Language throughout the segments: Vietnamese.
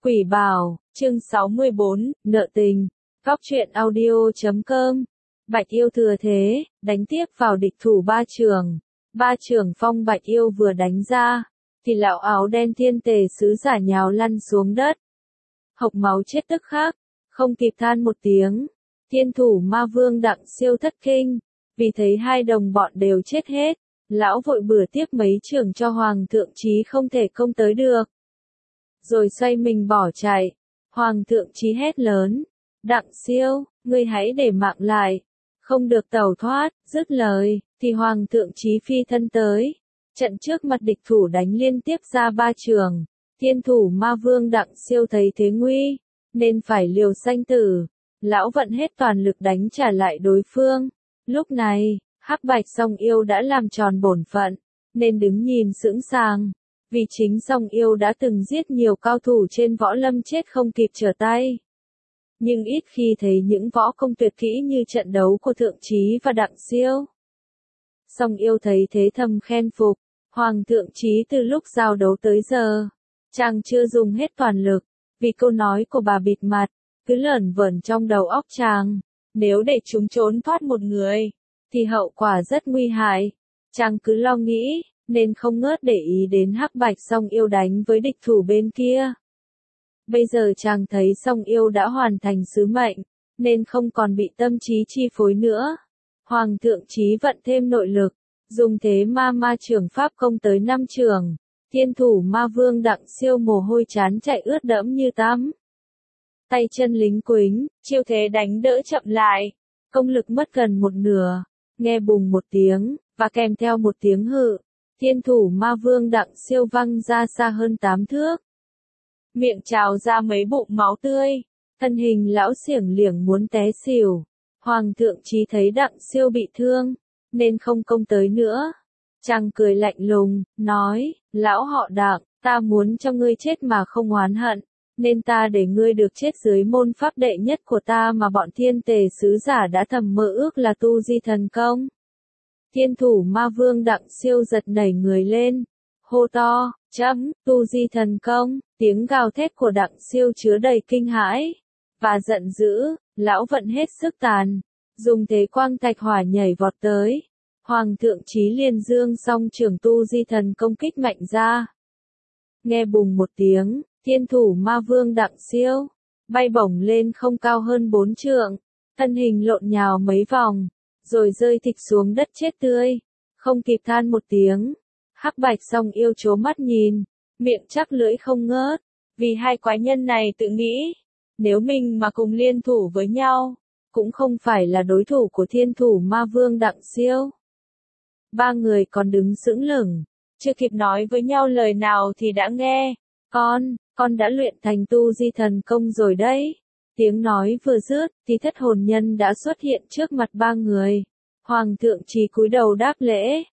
Quỷ Bảo, chương 64, nợ tình. Góc truyện audio.com. Bạch Yêu thừa thế, đánh tiếp vào địch thủ ba trường. Ba trường phong Bạch Yêu vừa đánh ra, thì lão áo đen thiên tề sứ giả nhào lăn xuống đất. Hộc máu chết tức khắc, không kịp than một tiếng. Thiên thủ ma vương Đặng Siêu thất kinh, vì thấy hai đồng bọn đều chết hết. Lão vội bừa tiếp mấy trường cho Hoàng thượng Chí không thể công tới được. Rồi xoay mình bỏ chạy. Hoàng thượng Chí hét lớn. Đặng Siêu, ngươi hãy để mạng lại. Không được tẩu thoát, dứt lời, thì Hoàng thượng Chí phi thân tới. Trận trước mặt địch thủ đánh liên tiếp ra ba trường. Thiên thủ ma vương Đặng Siêu thấy thế nguy, nên phải liều sanh tử. Lão vận hết toàn lực đánh trả lại đối phương. Lúc này, Hắc Bạch Song Yêu đã làm tròn bổn phận, nên đứng nhìn sững sàng. Vì chính Song Yêu đã từng giết nhiều cao thủ trên võ lâm chết không kịp trở tay. Nhưng ít khi thấy những võ công tuyệt kỹ như trận đấu của Thượng Chí và Đặng Siêu. Song Yêu thấy thế thầm khen phục. Hoàng thượng Chí từ lúc giao đấu tới giờ, chàng chưa dùng hết toàn lực, vì câu nói của bà bịt mặt, cứ lởn vởn trong đầu óc chàng. Nếu để chúng trốn thoát một người, thì hậu quả rất nguy hại. Chàng cứ lo nghĩ, nên không ngớt để ý đến Hắc Bạch Song Yêu đánh với địch thủ bên kia. Bây giờ chàng thấy Song Yêu đã hoàn thành sứ mệnh, nên không còn bị tâm trí chi phối nữa. Hoàng thượng Chí vận thêm nội lực, dùng thế ma trường pháp công tới 5 trường. Thiên thủ ma vương Đặng Siêu mồ hôi chán chạy ướt đẫm như tắm. Tay chân lính quính, chiêu thế đánh đỡ chậm lại. Công lực mất gần một nửa. Nghe bùng một tiếng, và kèm theo một tiếng hự. Thiên thủ ma vương Đặng Siêu văng ra xa hơn 8 thước. Miệng trào ra mấy bụng máu tươi. Thân hình lão xiểng liểng muốn té xỉu. Hoàng thượng Chí thấy Đặng Siêu bị thương, nên không công tới nữa. Chàng cười lạnh lùng, nói, lão họ Đặng, ta muốn cho ngươi chết mà không oán hận, nên ta để ngươi được chết dưới môn pháp đệ nhất của ta mà bọn thiên tề sứ giả đã thầm mơ ước là tu di thần công. Thiên thủ ma vương Đặng Siêu giật nảy người lên, hô to, tu di thần công. Tiếng gào thét của Đặng Siêu chứa đầy kinh hãi và giận dữ. Lão vận hết sức tàn, dùng thế quang thạch hỏa nhảy vọt tới. Hoàng thượng Chí liền dương song trường tu di thần công kích mạnh ra. Nghe bùng một tiếng, thiên thủ ma vương Đặng Siêu bay bổng lên không cao hơn 4 trượng, thân hình lộn nhào mấy vòng, rồi rơi thịch xuống đất chết tươi. Không kịp than một tiếng, Hắc Bạch Song Yêu trố mắt nhìn, miệng chắc lưỡi không ngớt, vì hai quái nhân này tự nghĩ, nếu mình mà cùng liên thủ với nhau, cũng không phải là đối thủ của thiên thủ ma vương Đặng Siêu. Ba người còn đứng sững lửng, chưa kịp nói với nhau lời nào thì đã nghe, con đã luyện thành tu di thần công rồi đấy. Tiếng nói vừa dứt, thì thất hồn nhân đã xuất hiện trước mặt ba người. Hoàng thượng Chí cúi đầu đáp lễ,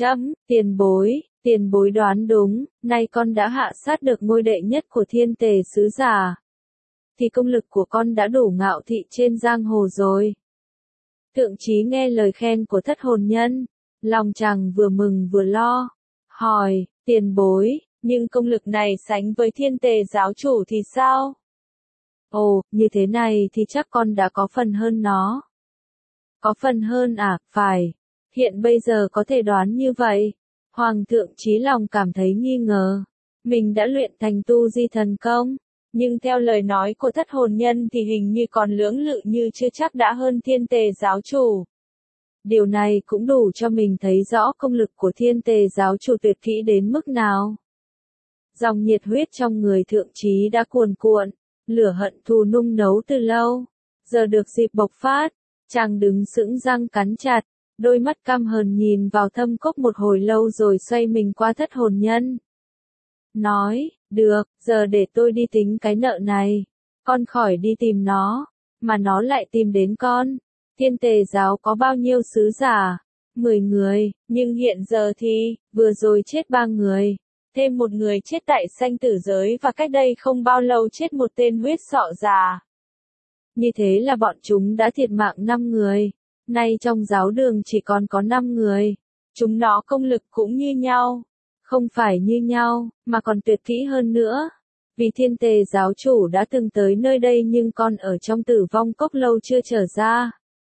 tiền bối đoán đúng, nay con đã hạ sát được ngôi đệ nhất của thiên tề sứ giả. Thì công lực của con đã đủ ngạo thị trên giang hồ rồi. Thượng Chí nghe lời khen của thất hồn nhân, lòng chàng vừa mừng vừa lo, hỏi, tiền bối, nhưng công lực này sánh với thiên tề giáo chủ thì sao? Ồ, như thế này thì chắc con đã có phần hơn nó. Có phần hơn à, phải. Hiện bây giờ có thể đoán như vậy. Hoàng thượng Chí lòng cảm thấy nghi ngờ. Mình đã luyện thành tu di thần công. Nhưng theo lời nói của thất hồn nhân thì hình như còn lưỡng lự như chưa chắc đã hơn thiên tề giáo chủ. Điều này cũng đủ cho mình thấy rõ công lực của thiên tề giáo chủ tuyệt kỹ đến mức nào. Dòng nhiệt huyết trong người thượng Chí đã cuồn cuộn, lửa hận thù nung nấu từ lâu, giờ được dịp bộc phát. Chàng đứng sững răng cắn chặt, đôi mắt căm hờn nhìn vào thâm cốc một hồi lâu rồi xoay mình qua thất hồn nhân. Nói, được, giờ để tôi đi tính cái nợ này. Con khỏi đi tìm nó, mà nó lại tìm đến con. Thiên tề giáo có bao nhiêu sứ giả? 10 người, nhưng hiện giờ thì, vừa rồi chết 3 người. Thêm một người chết tại sanh tử giới và cách đây không bao lâu chết một tên huyết sọ già. Như thế là bọn chúng đã thiệt mạng 5 người. Nay trong giáo đường chỉ còn có 5 người. Chúng nó công lực cũng như nhau. Không phải như nhau, mà còn tuyệt kỹ hơn nữa. Vì Thiên Tề giáo chủ đã từng tới nơi đây nhưng còn ở trong Tử Vong Cốc lâu chưa trở ra.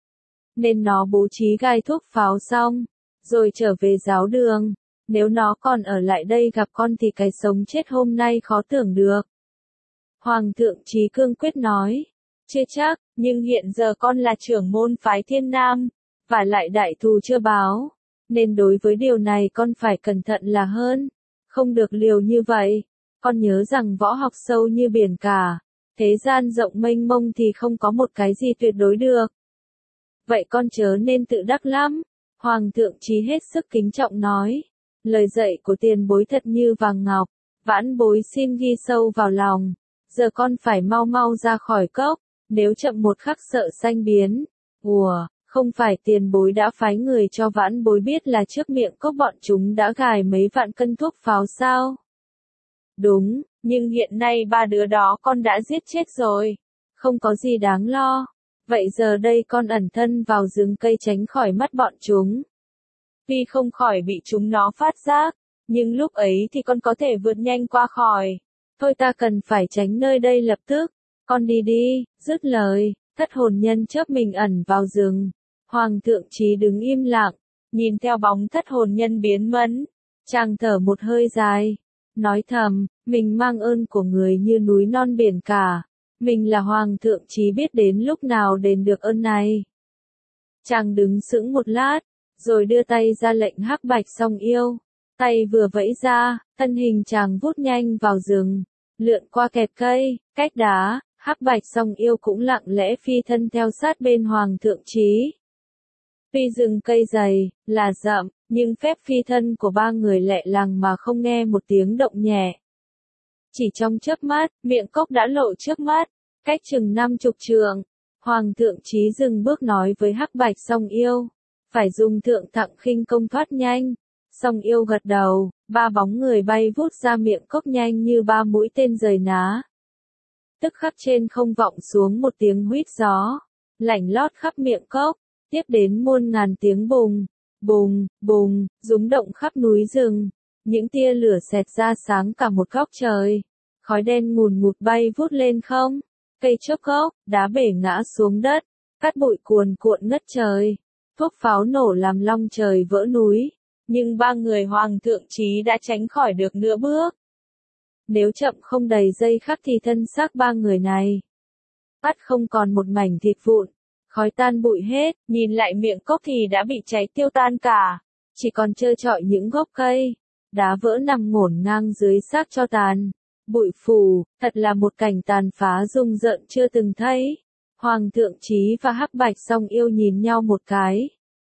Nên nó bố trí gai thuốc pháo xong, rồi trở về giáo đường. Nếu nó còn ở lại đây gặp con thì cái sống chết hôm nay khó tưởng được. Hoàng thượng Chí cương quyết nói. Chưa chắc, nhưng hiện giờ con là trưởng môn phái Thiên Nam, và lại đại thù chưa báo. Nên đối với điều này con phải cẩn thận là hơn. Không được liều như vậy. Con nhớ rằng võ học sâu như biển cả. Thế gian rộng mênh mông thì không có một cái gì tuyệt đối được. Vậy con chớ nên tự đắc lắm. Hoàng thượng Chí hết sức kính trọng nói. Lời dạy của tiền bối thật như vàng ngọc. Vãn bối xin ghi sâu vào lòng. Giờ con phải mau mau ra khỏi cốc. Nếu chậm một khắc sợ sanh biến. Ủa, không phải tiền bối đã phái người cho vãn bối biết là trước miệng cốc bọn chúng đã gài mấy vạn cân thuốc pháo sao? Đúng, nhưng hiện nay ba đứa đó con đã giết chết rồi. Không có gì đáng lo. Vậy giờ đây con ẩn thân vào rừng cây tránh khỏi mắt bọn chúng. Tuy không khỏi bị chúng nó phát giác, nhưng lúc ấy thì con có thể vượt nhanh qua khỏi. Thôi ta cần phải tránh nơi đây lập tức. Con đi đi, dứt lời, thất hồn nhân chớp mình ẩn vào rừng. Hoàng thượng Chí đứng im lặng, nhìn theo bóng thất hồn nhân biến mất. Chàng thở một hơi dài, nói thầm, mình mang ơn của người như núi non biển cả. Mình là Hoàng thượng Chí biết đến lúc nào đền được ơn này. Chàng đứng sững một lát, rồi đưa tay ra lệnh Hắc Bạch Song Yêu. Tay vừa vẫy ra, thân hình chàng vút nhanh vào rừng, lượn qua kẹp cây, cách đá. Hắc Bạch Song Yêu cũng lặng lẽ phi thân theo sát bên Hoàng thượng Chí. Tuy rừng cây dày, là rậm, nhưng phép phi thân của ba người lẹ làng mà không nghe một tiếng động nhẹ. Chỉ trong chớp mắt, miệng cốc đã lộ trước mắt, cách chừng 50 trượng. Hoàng thượng Chí dừng bước nói với Hắc Bạch Song Yêu, phải dùng thượng thặng khinh công thoát nhanh. Song Yêu gật đầu, ba bóng người bay vút ra miệng cốc nhanh như ba mũi tên rời ná. Tức khắc trên không vọng xuống một tiếng huýt gió, lạnh lót khắp miệng cốc, tiếp đến muôn ngàn tiếng bùng, bùng, bùng, rúng động khắp núi rừng. Những tia lửa xẹt ra sáng cả một góc trời, khói đen ngùn ngụt bay vút lên không, cây chớp gốc, đá bể ngã xuống đất, cát bụi cuồn cuộn ngất trời, thuốc pháo nổ làm long trời vỡ núi, nhưng ba người Hoàng thượng Chí đã tránh khỏi được nửa bước. Nếu chậm không đầy giây khắc thì thân xác ba người này ắt không còn một mảnh thịt vụn, khói tan bụi hết, nhìn lại miệng cốc thì đã bị cháy tiêu tan cả, chỉ còn trơ trọi những gốc cây, đá vỡ nằm ngổn ngang dưới xác tro tàn, bụi phù, thật là một cảnh tàn phá rùng rợn chưa từng thấy. Hoàng thượng Chí và Hắc Bạch Song Yêu nhìn nhau một cái,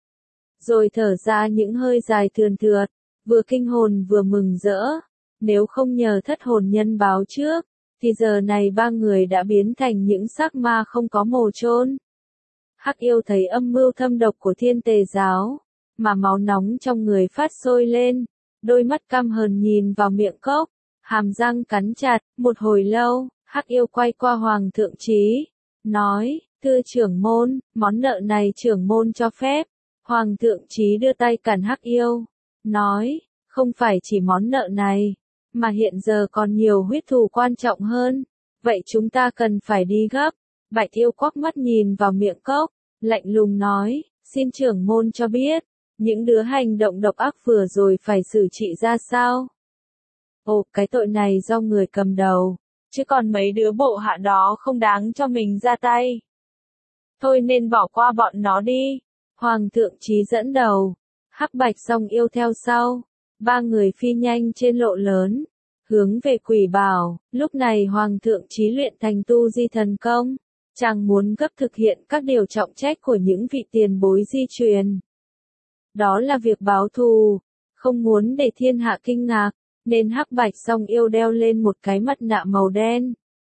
rồi thở ra những hơi dài thườn thượt, vừa kinh hồn vừa mừng rỡ. Nếu không nhờ thất hồn nhân báo trước, thì giờ này ba người đã biến thành những xác ma không có mồ chôn. Hắc Yêu thấy âm mưu thâm độc của Thiên Tề giáo, mà máu nóng trong người phát sôi lên, đôi mắt căm hờn nhìn vào miệng cốc, hàm răng cắn chặt, một hồi lâu, Hắc Yêu quay qua Hoàng thượng Chí, nói, thưa trưởng môn, món nợ này trưởng môn cho phép. Hoàng thượng Chí đưa tay cản Hắc Yêu, nói, không phải chỉ món nợ này, mà hiện giờ còn nhiều huyết thù quan trọng hơn, vậy chúng ta cần phải đi gấp. Bạch Yêu quắc mắt nhìn vào miệng cốc, lạnh lùng nói, xin trưởng môn cho biết, những đứa hành động độc ác vừa rồi phải xử trị ra sao? Ồ, cái tội này do người cầm đầu, chứ còn mấy đứa bộ hạ đó không đáng cho mình ra tay. Thôi nên bỏ qua bọn nó đi. Hoàng thượng Chí dẫn đầu, Hắc Bạch Song Yêu theo sau, ba người phi nhanh trên lộ lớn, hướng về Quỷ Bảo. Lúc này Hoàng thượng Chí luyện thành tu di thần công, chàng muốn gấp thực hiện các điều trọng trách của những vị tiền bối di truyền. Đó là việc báo thù, không muốn để thiên hạ kinh ngạc, nên Hắc Bạch Song Yêu đeo lên một cái mặt nạ màu đen.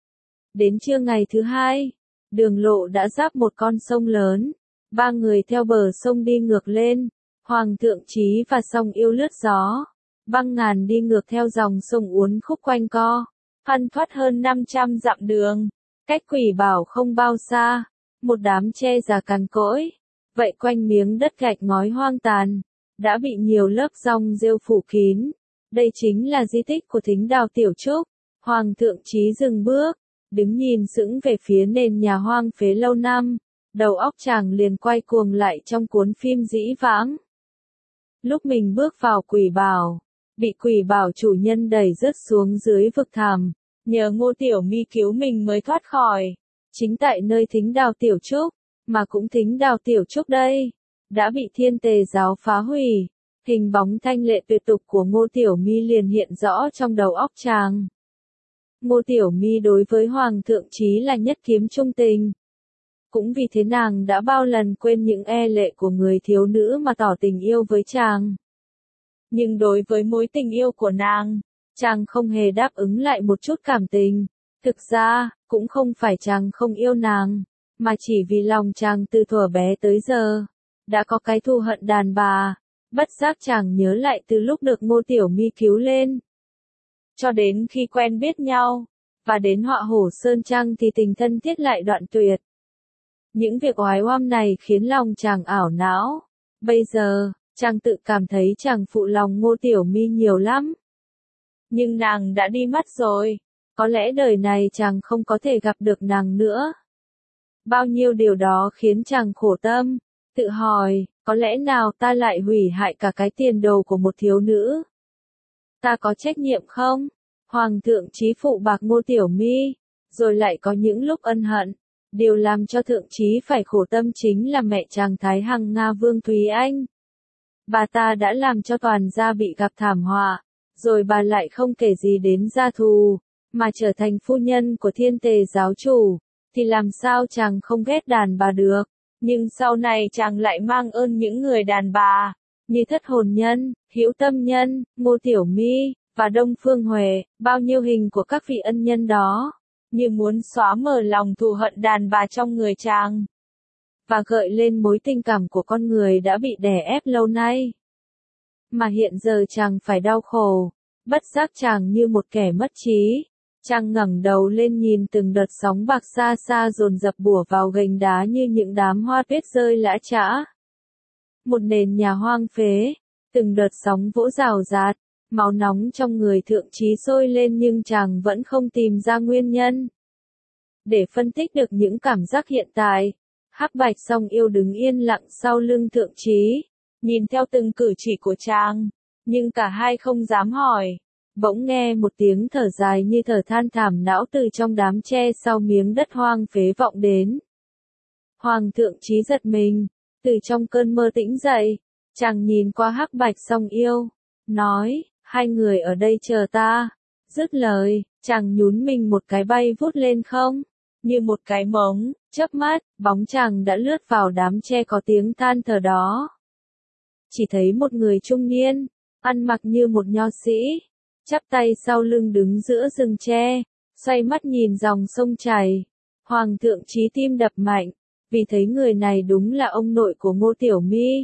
Đến trưa ngày thứ hai, đường lộ đã giáp một con sông lớn. Ba người theo bờ sông đi ngược lên, Hoàng thượng Chí và Song Yêu lướt gió, băng ngàn đi ngược theo dòng sông uốn khúc quanh co, thoăn thoắt hơn 500 dặm đường, cách Quỷ Bảo không bao xa, một đám tre già cằn cỗi, vậy quanh miếng đất gạch ngói hoang tàn, đã bị nhiều lớp rong rêu phủ kín. Đây chính là di tích của Thính Đào Tiểu Trúc, Hoàng thượng Chí dừng bước, đứng nhìn sững về phía nền nhà hoang phế lâu năm, đầu óc chàng liền quay cuồng lại trong cuốn phim dĩ vãng. Lúc mình bước vào quỷ bảo, bị quỷ bảo chủ nhân đẩy rớt xuống dưới vực thẳm, nhờ Ngô Tiểu Mi cứu mình mới thoát khỏi. Chính tại nơi thính đào tiểu trúc, mà cũng thính đào tiểu trúc đây, đã bị Thiên Tề giáo phá hủy. Hình bóng thanh lệ tuyệt tục của Ngô Tiểu Mi liền hiện rõ trong đầu óc chàng. Ngô Tiểu Mi đối với Hoàng thượng Chí là nhất kiếm trung tình. Cũng vì thế nàng đã bao lần quên những e lệ của người thiếu nữ mà tỏ tình yêu với chàng. Nhưng đối với mối tình yêu của nàng, chàng không hề đáp ứng lại một chút cảm tình. Thực ra, cũng không phải chàng không yêu nàng, mà chỉ vì lòng chàng từ thuở bé tới giờ, đã có cái thù hận đàn bà. Bất giác chàng nhớ lại từ lúc được Ngô Tiểu Mi cứu lên, cho đến khi quen biết nhau, và đến Họa Hổ Sơn Trang thì tình thân thiết lại đoạn tuyệt. Những việc oái oăm này khiến lòng chàng ảo não. Bây giờ, chàng tự cảm thấy chàng phụ lòng Ngô Tiểu Mi nhiều lắm. Nhưng nàng đã đi mất rồi, có lẽ đời này chàng không có thể gặp được nàng nữa. Bao nhiêu điều đó khiến chàng khổ tâm, tự hỏi, có lẽ nào ta lại hủy hại cả cái tiền đồ của một thiếu nữ? Ta có trách nhiệm không? Hoàng thượng Chí phụ bạc Ngô Tiểu Mi, rồi lại có những lúc ân hận. Điều làm cho thượng Chí phải khổ tâm chính là mẹ chàng Thái Hằng Nga Vương Thúy Anh. Bà ta đã làm cho toàn gia bị gặp thảm họa, rồi bà lại không kể gì đến gia thù, mà trở thành phu nhân của Thiên Tề giáo chủ, thì làm sao chàng không ghét đàn bà được. Nhưng sau này chàng lại mang ơn những người đàn bà, như Thất Hồn Nhân, Hữu Tâm Nhân, Ngô Tiểu Mi, và Đông Phương Huệ, bao nhiêu hình của các vị ân nhân đó, như muốn xóa mờ lòng thù hận đàn bà trong người chàng, và gợi lên mối tình cảm của con người đã bị đè ép lâu nay. Mà hiện giờ chàng phải đau khổ, bất giác chàng như một kẻ mất trí. Chàng ngẩng đầu lên nhìn từng đợt sóng bạc xa xa dồn dập bủa vào gành đá như những đám hoa tuyết rơi lã chã. Một nền nhà hoang phế, từng đợt sóng vỗ rào rạt, máu nóng trong người thượng Chí sôi lên nhưng chàng vẫn không tìm ra nguyên nhân. Để phân tích được những cảm giác hiện tại, Hắc Bạch Song Yêu đứng yên lặng sau lưng thượng Chí, nhìn theo từng cử chỉ của chàng, nhưng cả hai không dám hỏi. Bỗng nghe một tiếng thở dài như thở than thảm não từ trong đám tre sau miếng đất hoang phế vọng đến. Hoàng thượng Chí giật mình, từ trong cơn mơ tỉnh dậy, chàng nhìn qua Hắc Bạch Song Yêu, nói, hai người ở đây chờ ta. Dứt lời, chàng nhún mình một cái bay vút lên không, như một cái mống, chớp mắt, bóng chàng đã lướt vào đám tre có tiếng than thở đó. Chỉ thấy một người trung niên, ăn mặc như một nho sĩ, chắp tay sau lưng đứng giữa rừng tre, xoay mắt nhìn dòng sông chảy. Hoàng thượng Chí tim đập mạnh, vì thấy người này đúng là ông nội của Ngô Tiểu Mi.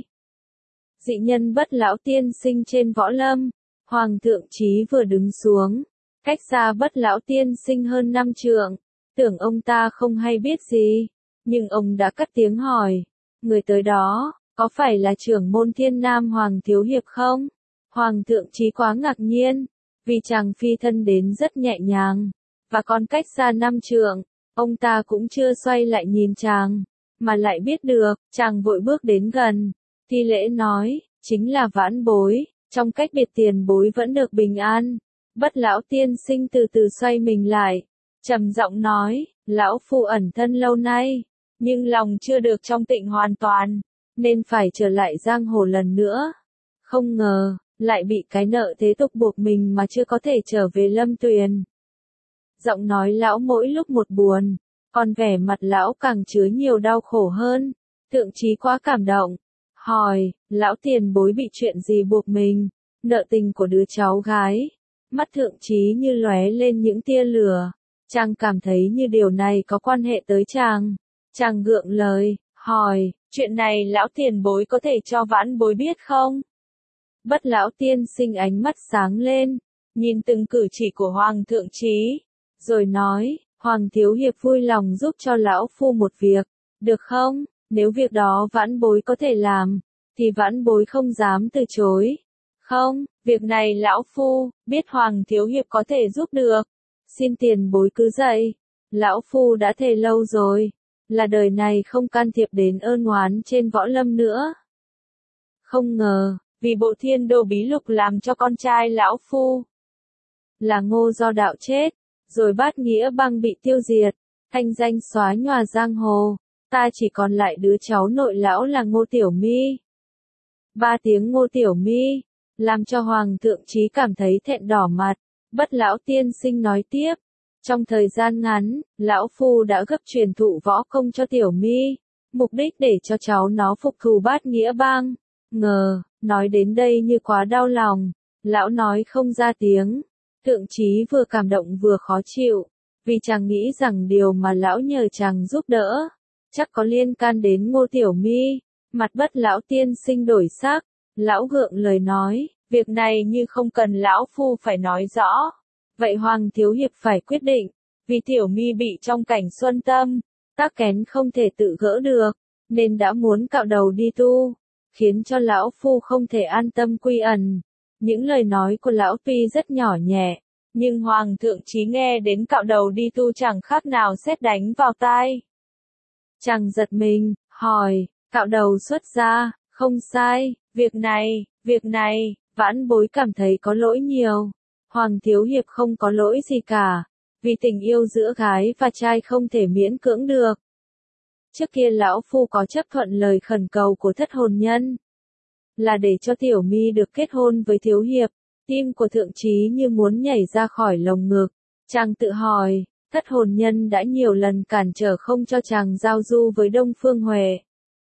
Dị nhân Bất Lão tiên sinh trên võ lâm. Hoàng thượng Chí vừa đứng xuống, cách xa Bất Lão tiên sinh hơn 5 trượng, tưởng ông ta không hay biết gì, nhưng ông đã cất tiếng hỏi, người tới đó, có phải là trưởng môn Thiên Nam Hoàng Thiếu Hiệp không? Hoàng thượng Chí quá ngạc nhiên, vì chàng phi thân đến rất nhẹ nhàng, và còn cách xa 5 trượng, ông ta cũng chưa xoay lại nhìn chàng, mà lại biết được, chàng vội bước đến gần, thi lễ nói, chính là Vãn Bối, trong cách biệt tiền bối vẫn được bình an. Bất Lão tiên sinh từ từ xoay mình lại, trầm giọng nói, lão phu ẩn thân lâu nay, nhưng lòng chưa được trong tịnh hoàn toàn, nên phải trở lại giang hồ lần nữa. Không ngờ, lại bị cái nợ thế tục buộc mình mà chưa có thể trở về Lâm Tuyền. Giọng nói lão mỗi lúc một buồn, còn vẻ mặt lão càng chứa nhiều đau khổ hơn. Thượng Chí quá cảm động, hỏi, lão tiền bối bị chuyện gì buộc mình? Nợ tình của đứa cháu gái. Mắt thượng Chí như lóe lên những tia lửa. Chàng cảm thấy như điều này có quan hệ tới chàng. Chàng gượng lời, hỏi, chuyện này lão tiền bối có thể cho Vãn Bối biết không? Bất Lão tiên sinh ánh mắt sáng lên, nhìn từng cử chỉ của Hoàng thượng Chí, rồi nói, Hoàng Thiếu Hiệp vui lòng giúp cho lão phu một việc, được không? Nếu việc đó Vãn Bối có thể làm, thì Vãn Bối không dám từ chối. Không, việc này lão phu, biết Hoàng Thiếu Hiệp có thể giúp được. xin tiền bối cứ dạy. Lão Phu đã thề lâu rồi, là đời này không can thiệp đến ơn oán trên võ lâm nữa. Không ngờ, vì bộ Thiên Đô bí lục làm cho con trai Lão Phu là Ngô Do Đạo chết, rồi Bát Nghĩa Bang bị tiêu diệt, thanh danh xóa nhòa giang hồ, ta chỉ còn lại đứa cháu nội lão là Ngô Tiểu My. 3 tiếng Ngô Tiểu My, làm cho Hoàng thượng Chí cảm thấy thẹn đỏ mặt. Bất lão tiên sinh nói tiếp, trong thời gian ngắn, lão Phu đã gấp truyền thụ võ công cho Tiểu My, mục đích để cho cháu nó phục thù Bát Nghĩa Bang. Ngờ, nói đến đây như quá đau lòng, lão nói không ra tiếng. Thượng Chí vừa cảm động vừa khó chịu, vì chàng nghĩ rằng điều mà lão nhờ chàng giúp đỡ, chắc có liên can đến Ngô Tiểu My. Mặt bất lão tiên sinh đổi sắc, lão gượng lời nói, việc này như không cần lão Phu phải nói rõ. Vậy Hoàng Thiếu Hiệp phải quyết định, vì Tiểu My bị trong cảnh xuân tâm, tắc kén không thể tự gỡ được, nên đã muốn cạo đầu đi tu, khiến cho lão Phu không thể an tâm quy ẩn. Những lời nói của lão tuy rất nhỏ nhẹ, nhưng Hoàng thượng Chí nghe đến cạo đầu đi tu chẳng khác nào sét đánh vào tai. Chàng giật mình, hỏi, cạo đầu xuất gia, không sai, việc này, vãn bối cảm thấy có lỗi nhiều. Hoàng Thiếu Hiệp không có lỗi gì cả, vì tình yêu giữa gái và trai không thể miễn cưỡng được. Trước kia lão Phu có chấp thuận lời khẩn cầu của thất hồn nhân, là để cho Tiểu My được kết hôn với Thiếu Hiệp. Tim của Thượng Chí như muốn nhảy ra khỏi lồng ngực. Chàng tự hỏi, thất hồn nhân đã nhiều lần cản trở không cho chàng giao du với Đông Phương Huệ,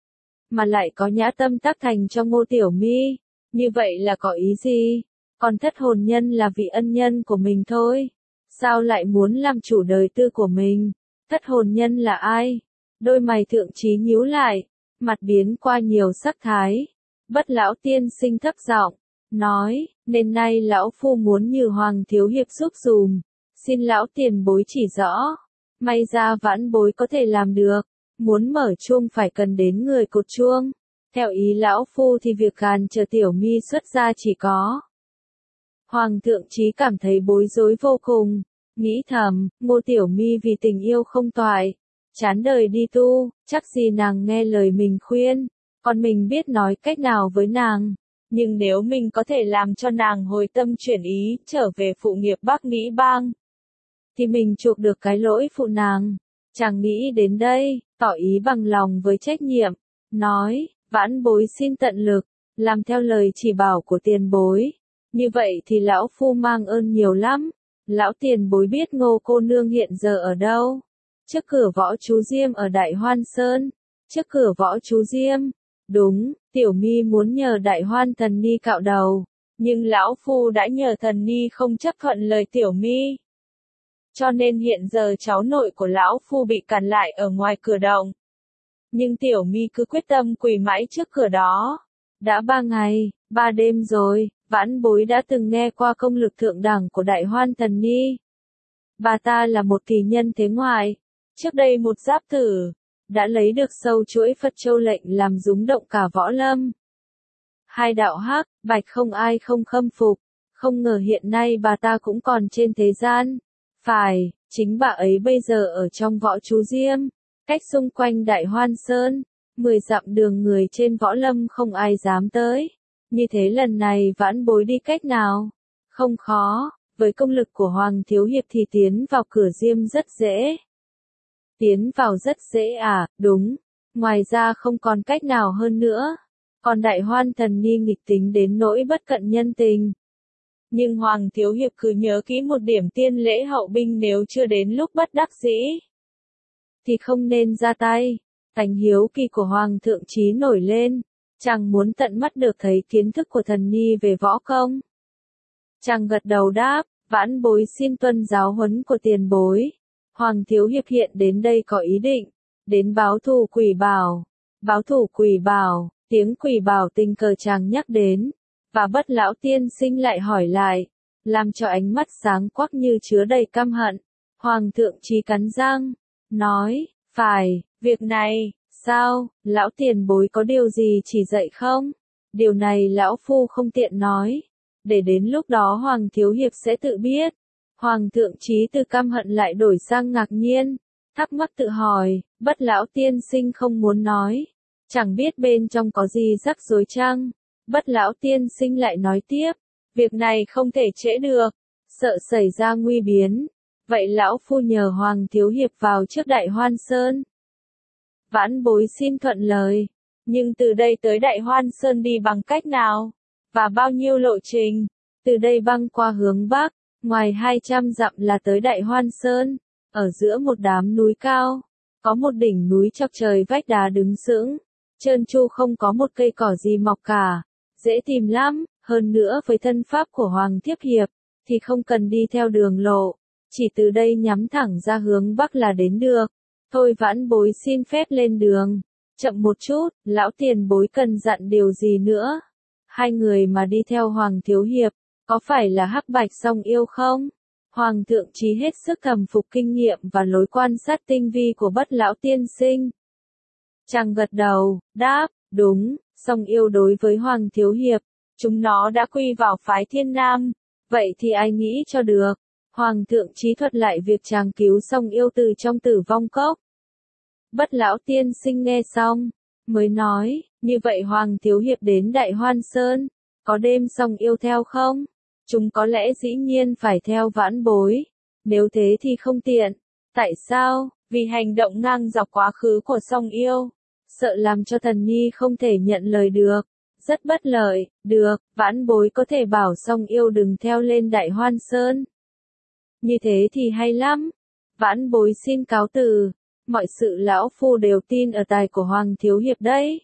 mà lại có nhã tâm tác thành cho Ngô Tiểu My, như vậy là có ý gì? Còn thất hồn nhân là vị ân nhân của mình thôi, sao lại muốn làm chủ đời tư của mình? Thất hồn nhân là ai? Đôi mày Thượng Chí nhíu lại, mặt biến qua nhiều sắc thái. Bất lão tiên sinh thấp giọng nói, nên nay lão Phu muốn như Hoàng Thiếu Hiệp giúp dùm, xin lão tiền bối chỉ rõ. May ra vãn bối có thể làm được, muốn mở chuông phải cần đến người cột chuông. Theo ý lão Phu thì việc càn trở Tiểu My xuất gia chỉ có. Hoàng thượng Chí cảm thấy bối rối vô cùng, nghĩ thầm, Ngô Tiểu My vì tình yêu không toại, chán đời đi tu, chắc gì nàng nghe lời mình khuyên, còn mình biết nói cách nào với nàng. Nhưng nếu mình có thể làm cho nàng hồi tâm chuyển ý, trở về phụ nghiệp Bát Nghĩa Bang, thì mình chuộc được cái lỗi phụ nàng. Chàng nghĩ đến đây, tỏ ý bằng lòng với trách nhiệm, nói, vãn bối xin tận lực, làm theo lời chỉ bảo của tiền bối. Như vậy thì lão Phu mang ơn nhiều lắm. Lão tiền bối biết Ngô cô nương hiện giờ ở đâu? Trước cửa Võ Chú Diêm ở Đại Hoan Sơn. Trước cửa Võ Chú Diêm. Đúng, Tiểu My muốn nhờ Đại Hoan thần ni cạo đầu, nhưng lão Phu đã nhờ thần ni không chấp thuận lời Tiểu My. Cho nên hiện giờ cháu nội của lão Phu bị cản lại ở ngoài cửa động. Nhưng Tiểu My cứ quyết tâm quỳ mãi trước cửa đó. Đã 3 ngày, 3 đêm rồi, vãn bối đã từng nghe qua công lực thượng đẳng của Đại Hoan thần ni. Bà ta là một kỳ nhân thế ngoại. Trước đây một giáp tử đã lấy được sâu chuỗi Phật Châu lệnh làm rúng động cả võ lâm. Hai đạo hắc, bạch không ai không khâm phục, không ngờ hiện nay bà ta cũng còn trên thế gian. Phải, chính bà ấy bây giờ ở trong Võ Chú Diêm, cách xung quanh Đại Hoan Sơn, 10 dặm đường người trên võ lâm không ai dám tới. Như thế lần này vãn bối đi cách nào? Không khó, với công lực của Hoàng Thiếu Hiệp thì tiến vào cửa Diêm rất dễ. Tiến vào rất dễ à, đúng. Ngoài ra không còn cách nào hơn nữa. Còn Đại Hoan thần ni nghịch tính đến nỗi bất cận nhân tình. Nhưng Hoàng Thiếu Hiệp cứ nhớ kỹ một điểm, tiên lễ hậu binh nếu chưa đến lúc bất đắc dĩ, thì không nên ra tay. Tánh hiếu kỳ của Hoàng thượng Chí nổi lên. Chàng muốn tận mắt được thấy kiến thức của thần ni về võ công. Chàng gật đầu đáp, vãn bối xin tuân giáo huấn của tiền bối. Hoàng Thiếu Hiệp hiện đến đây có ý định, đến báo thù Quỷ Bảo. Báo thù Quỷ Bảo, tiếng Quỷ Bảo tình cờ chàng nhắc đến, và bất lão tiên sinh lại hỏi lại, làm cho ánh mắt sáng quắc như chứa đầy căm hận. Hoàng thượng Chí cắn răng, nói, phải, việc này, sao, lão tiền bối có điều gì chỉ dạy không? Điều này lão Phu không tiện nói, để đến lúc đó Hoàng Thiếu Hiệp sẽ tự biết. Hoàng thượng Chí từ căm hận lại đổi sang ngạc nhiên, thắc mắc tự hỏi, Bất lão tiên sinh không muốn nói, chẳng biết bên trong có gì rắc rối chăng? Bất lão tiên sinh lại nói tiếp, việc này không thể trễ được, sợ xảy ra nguy biến, vậy lão phu nhờ Hoàng thiếu hiệp vào trước Đại Hoan Sơn. Vãn bối xin thuận lời, nhưng từ đây tới Đại Hoan Sơn đi bằng cách nào? Và bao nhiêu lộ trình? Từ đây băng qua hướng Bắc, ngoài 200 dặm là tới Đại Hoan Sơn, ở giữa một đám núi cao, có một đỉnh núi chọc trời vách đá đứng sững, trơn tru không có một cây cỏ gì mọc cả, dễ tìm lắm, hơn nữa với thân pháp của Hoàng Thiếp Hiệp, thì không cần đi theo đường lộ, chỉ từ đây nhắm thẳng ra hướng Bắc là đến được. Thôi vãn bối xin phép lên đường. Chậm một chút, lão tiền bối cần dặn điều gì nữa? Hai người mà đi theo Hoàng thiếu hiệp, có phải là Hắc Bạch Song Yêu không? Hoàng thượng Chí hết sức thầm phục kinh nghiệm và lối quan sát tinh vi của Bất lão tiên sinh. Chàng gật đầu, đáp, đúng, Song Yêu đối với Hoàng thiếu hiệp, chúng nó đã quy vào phái Thiên Nam, vậy thì ai nghĩ cho được? Hoàng thượng Chí thuật lại việc chàng cứu Song Yêu từ trong Tử Vong Cốc. Bất lão tiên sinh nghe xong, mới nói, như vậy Hoàng thiếu hiệp đến Đại Hoan Sơn, có đêm Song Yêu theo không? Chúng có lẽ dĩ nhiên phải theo vãn bối, nếu thế thì không tiện. Tại sao? Vì hành động ngang dọc quá khứ của Song Yêu, sợ làm cho thần nhi không thể nhận lời được, rất bất lợi. Được, vãn bối có thể bảo Song Yêu đừng theo lên Đại Hoan Sơn. Như thế thì hay lắm. Vãn bối xin cáo từ, mọi sự lão phu đều tin ở tài của Hoàng thiếu hiệp đấy.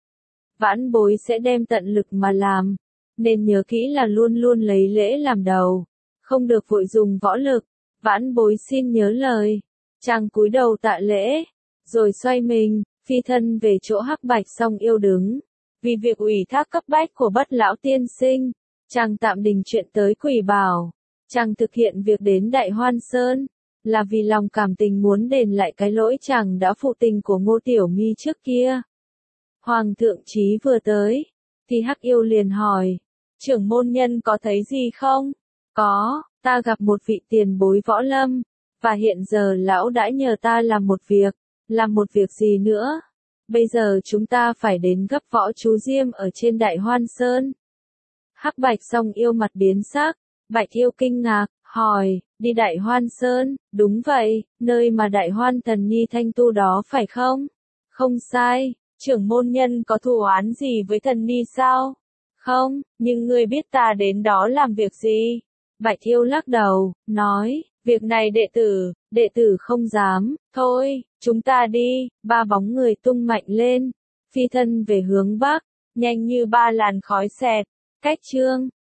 Vãn bối sẽ đem tận lực mà làm, nên nhớ kỹ là luôn luôn lấy lễ làm đầu, không được vội dùng võ lực. Vãn bối xin nhớ lời. Chàng cúi đầu tạ lễ, rồi xoay mình, phi thân về chỗ Hắc Bạch Song Yêu đứng. Vì việc ủy thác cấp bách của Bất lão tiên sinh, chàng tạm đình chuyện tới Quỷ Bảo. Chàng thực hiện việc đến Đại Hoan Sơn, là vì lòng cảm tình muốn đền lại cái lỗi chàng đã phụ tình của Ngô Tiểu Mi trước kia. Hoàng thượng Chí vừa tới, thì Hắc Yêu liền hỏi, trưởng môn nhân có thấy gì không? Có, ta gặp một vị tiền bối võ lâm, và hiện giờ lão đã nhờ ta làm một việc. Làm một việc gì nữa? Bây giờ chúng ta phải đến gấp Võ Chú Diêm ở trên Đại Hoan Sơn. Hắc Bạch Song Yêu mặt biến sắc, Bạch Yêu kinh ngạc, hỏi, đi Đại Hoan Sơn? Đúng vậy, nơi mà Đại Hoan Thần Nhi thanh tu đó phải không? Không sai, trưởng môn nhân có thù oán gì với thần Nhi sao? Không, nhưng ngươi biết ta đến đó làm việc gì? Bạch Yêu lắc đầu, nói, việc này đệ tử không dám, thôi, chúng ta đi. Ba bóng người tung mạnh lên, phi thân về hướng Bắc, nhanh như ba làn khói xẹt, cách chương